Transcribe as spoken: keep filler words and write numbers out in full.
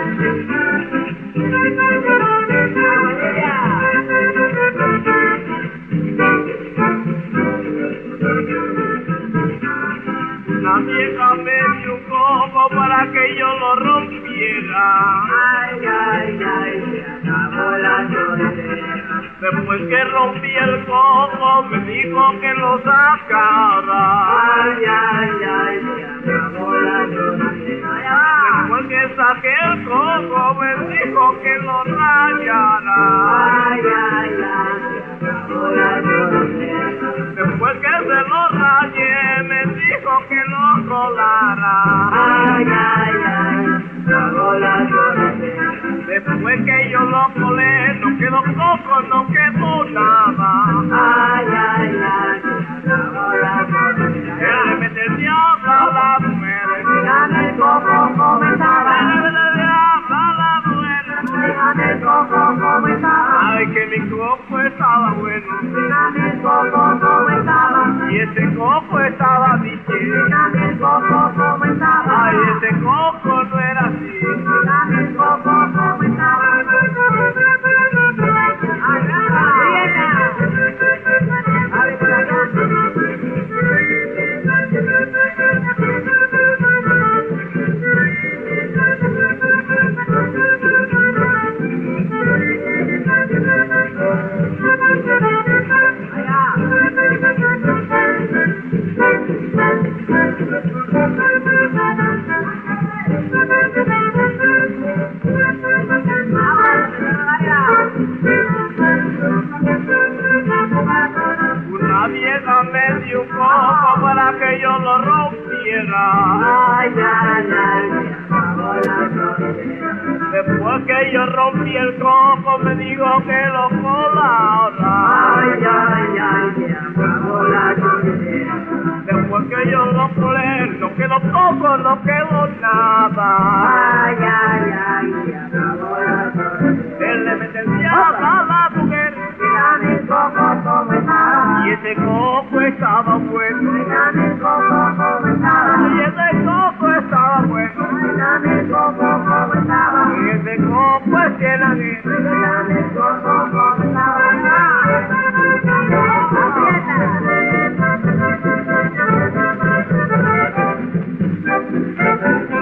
La vieja me dio un coco para que yo lo rompiera. Ay, ay, ay, se acabó la lloradera. Después que rompí el coco me dijo que lo sacara. Ay, ay, ay, se acabó la lloradera. Después que saqué el coco me dijo que lo rayara. Ay, ay, ay, se acabó la lloradera. Después que se lo rayé me dijo que lo colara. Ay, ay, ay, se acabó la lloradera. Después que yo lo colé no quedó coco, no quedó nada. Ay, ay, ay, se acabó la lloradera. Él le mete el diablo a las mujeres. Dígame el coco cómo estaba. Él le mete el diablo a las mujeres. Dígame el coco cómo estaba. Ay, que mi coco estaba bueno. Dígame el coco cómo estaba. Y ese coco estaba diche. Dígame el coco cómo estaba. Ay, ese coco no era así. Dígame el coco cómo estaba. Una vieja me dio un coco para que yo lo rompiera. Ay, ay, ay, se acabó la lloradera. Después que yo rompí el coco me dijo que lo colara. Ay, ay, ay, se acabó la lloradera. Después que yo lo colé no quedó coco, no quedó nada. Ay, ay, ay, se acabó la lloradera. Él le mete el diablo a la mujer. Dígame el coco cómo estaba. Y ese coco estaba bueno. Dígame el coco cómo estaba. Y ese coco estaba bueno. Dígame el coco cómo estaba. Y ese coco es cielaguero. Dígame el coco cómo estaba. Aprieta.